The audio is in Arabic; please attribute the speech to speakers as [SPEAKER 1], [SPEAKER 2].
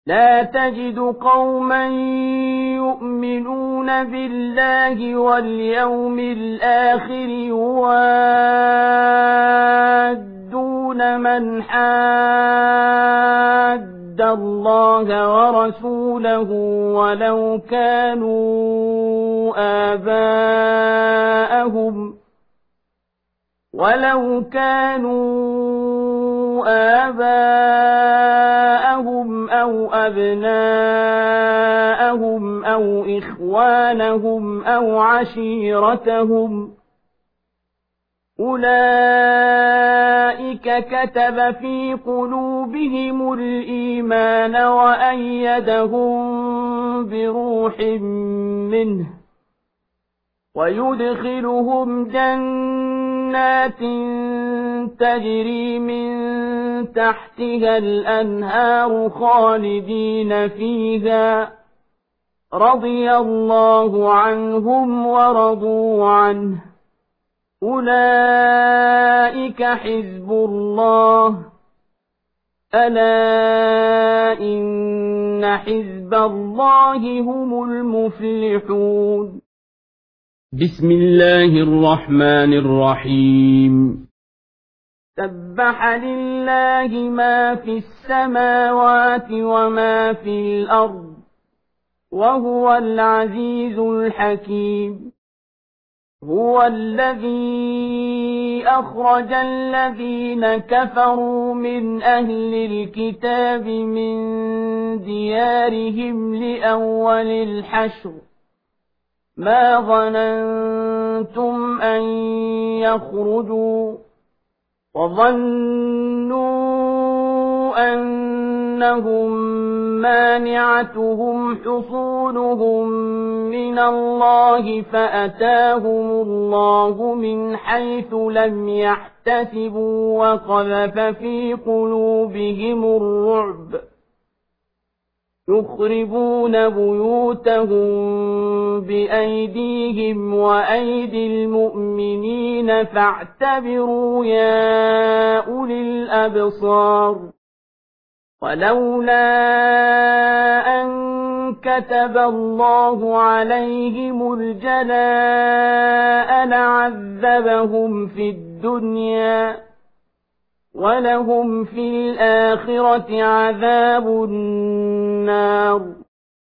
[SPEAKER 1] لا تجد قوما يؤمنون بالله واليوم الآخر يوادون من حاد الله ورسوله ولو كانوا آباءهم أو أبناءهم أو إخوانهم أو عشيرتهم أولئك كتب في قلوبهم الإيمان وأيدهم بروح منه ويدخلهم جنات تجري من تحتها الأنهار خالدين فيها رضي الله عنهم ورضوا عنه أولئك حزب الله ألا إن حزب الله هم المفلحون بسم الله الرحمن الرحيم سبح لله ما في السماوات وما في الأرض وهو العزيز الحكيم هو الذي أخرج الذين كفروا من أهل الكتاب من ديارهم لأول الحشر ما ظننتم أن يخرجوا وظنوا أنهم مانعتهم حصونهم من الله فأتاهم الله من حيث لم يحتسبوا وقذف في قلوبهم الرعب يخربون بيوتهم بأيديهم وأيدي المؤمنين فاعتبروا يا أولي الأبصار ولولا أن كتب الله عليهم الجلاء لعذبهم في الدنيا ولهم في الآخرة عذاب النار